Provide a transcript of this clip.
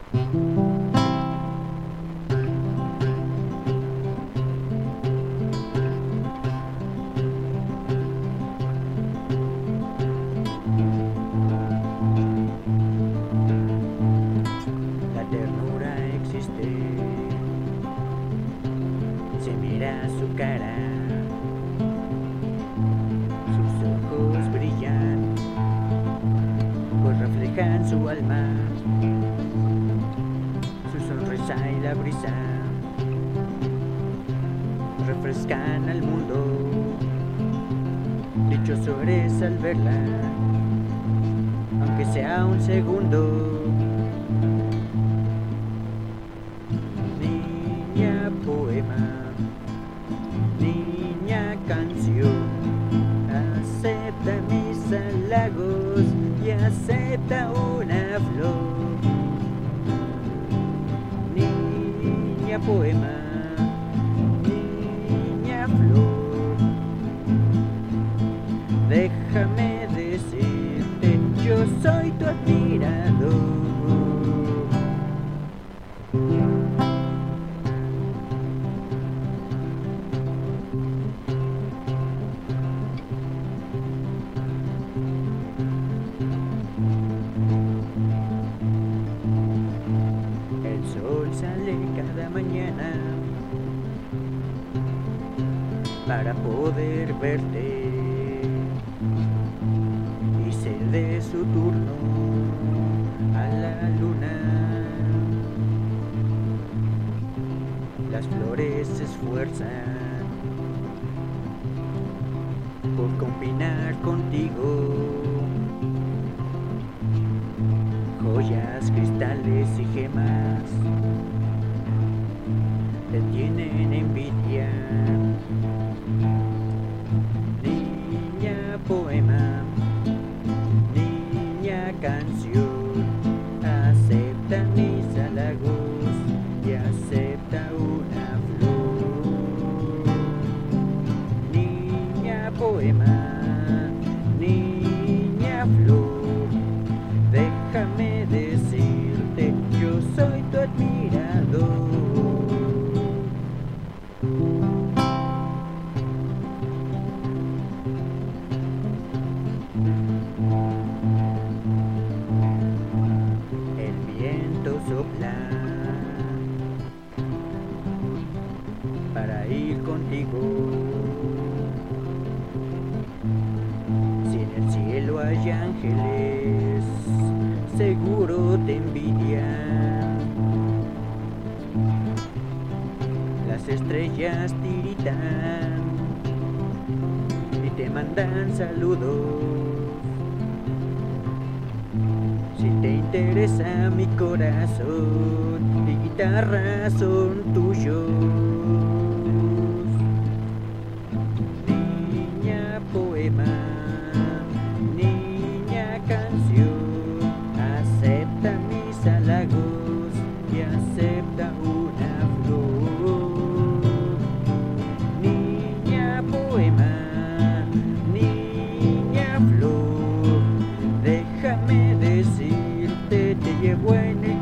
La ternura existe, se mira su cara, sus ojos brillan, pues reflejan su alma, su sonrisa y la brisa refrescan al mundo. Dichoso eres al verla, aunque sea un segundo. Niña poema, niña canción, acepta mis halagos y acepta una flor. Niña poema, niña flor, déjame decirte, yo soy tu admirador. El sol sale cada mañana para poder verte y cede su turno a la luna. Las flores se esfuerzan por combinar contigo joyas, cristales y gemas. Te tienen envidia. Niña poema, niña canción, acepta mis halagos y acepta una flor. Niña poema, niña flor, déjame decirte, yo soy tu admirador. El viento sopla para ir contigo. Si en el cielo hay ángeles, seguro te envidian. Las estrellas tiritan y te mandan saludos. Si te interesa mi corazón, mi guitarra son tuyos. Niña poema, niña canción, acepta mis halagos y acepta una flor. Niña poema, niña flor, déjame decirte, te llevo en el